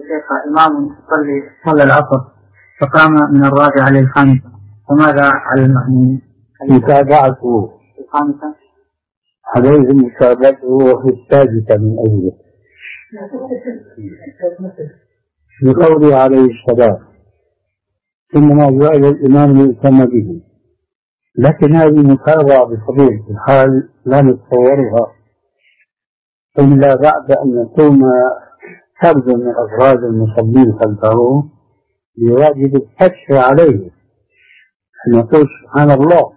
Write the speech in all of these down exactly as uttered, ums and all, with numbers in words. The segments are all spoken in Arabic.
شيخ إمام يصلي صلى العصر فقام من الرابعة للخامسة وماذا على المأمومين؟ متابعته الخامسة عليه متابعته في السادسة من أجله بقوله عليه السلام إنما جعل الإمام ليؤتم به، لكن هذه متابعة بطبيعة الحال لا نتصورها إلا بعد أن يقوم فرد من أفراد المصلين خلفه بواجب الحث عليه أن يقول سبحان الله،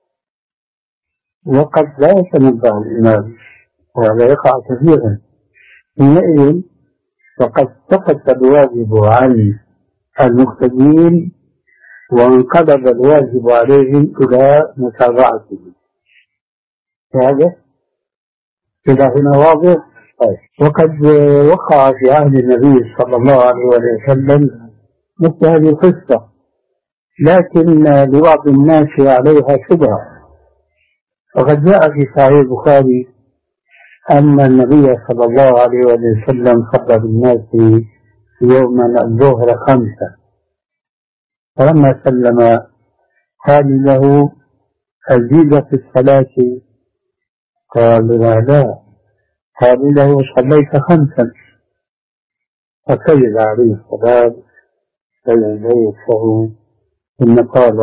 وقد لا يتنبه الإمام وهذا يقع كثيرا. حينئذ فقد سقط الواجب عن المقتدين وانقلب الواجب عليهم إلى متابعته. هذا إلى هنا واضح. وقد وقع في عهد النبي صلى الله عليه وسلم مثل هذه القصة، لكن لبعض الناس عليها شبهة. وقد جاء في صحيح البخاري أن النبي صلى الله عليه وسلم صلى بالناس يوما الظهر خمسة، فلما سلم قال له أزيد في الصلاة؟ قال لا لا، قال له صليت خمسا، فسجد عليه الصلاة فيعيشه ثم قال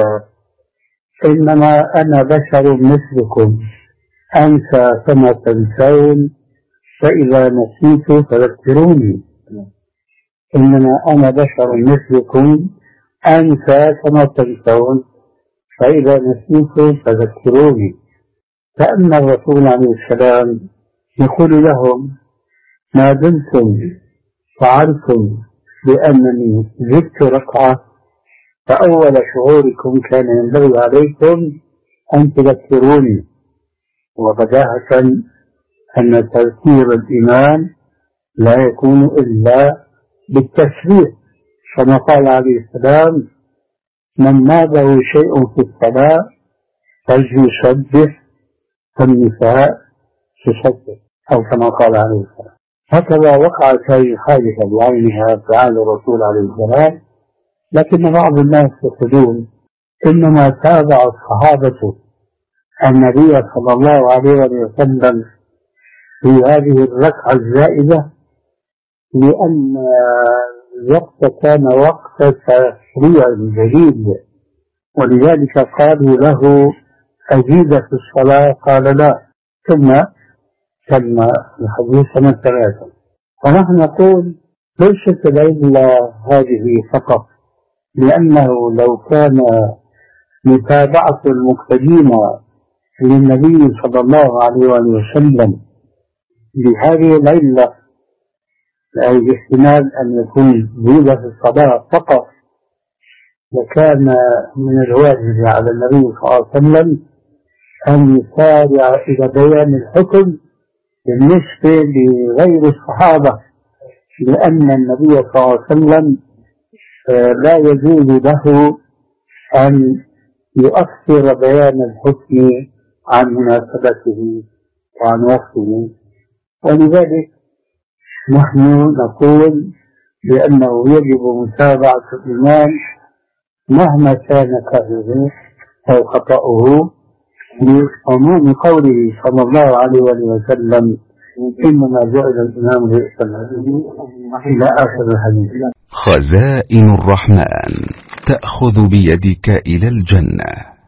إنما أنا بشر مثلكم أنسى كما تنسون فإذا نسيت فذكروني. إنما أنا بشر مثلكم أنسى كما تنسون فإذا نسيت فذكروني. فأما الرسول عليه السلام يقول لهم ما دمتم فعلتم بأنني زدت ركعة فأول شعوركم كان ينبغي عليكم أن تذكروني. وبداهة أن تذكير الإمام لا يكون إلا بالتسبيح، كما قال عليه السلام من نابه شيء في الصلاة فليسبح فالنساء تسبح، أو كما قال عليه السلام. هكذا وقعت هذه الحادثة بعينها في عهد الرسول عليه السلام، لكن بعض الناس يقولون إنما تابع الصحابة النبي صلى الله عليه وسلم في هذه الركعة الزائدة لأن الوقت كان وقت تشريع جديد، ولذلك قالوا له أزيد في الصلاة؟ قال لا، ثم تم الحديث من ثلاثة. ونحن نقول ليست إلا هذه فقط، لأنه لو كان متابعة المقتدين للنبي صلى الله عليه وسلم بهذه العلة أي احتمال أن يكون زيادة في الصلاة فقط، وكان من الواجب على النبي صلى الله عليه وسلم أن يسارع إلى بيان الحكم بالنسبة لغير الصحابة، لأن النبي صلى الله عليه وسلم لا يجوز له أن يؤخر بيان الحكم عن مناسبته وعن وقته. ولذلك نحن نقول بأنه يجب متابعة الإمام مهما كان كذبه أو خطأه، لعموم قوله صلى الله عليه وسلم إنما جعل الإمام ليؤتم به إلى آخر الحديث. خزائن الرحمن تأخذ بيدك إلى الجنة.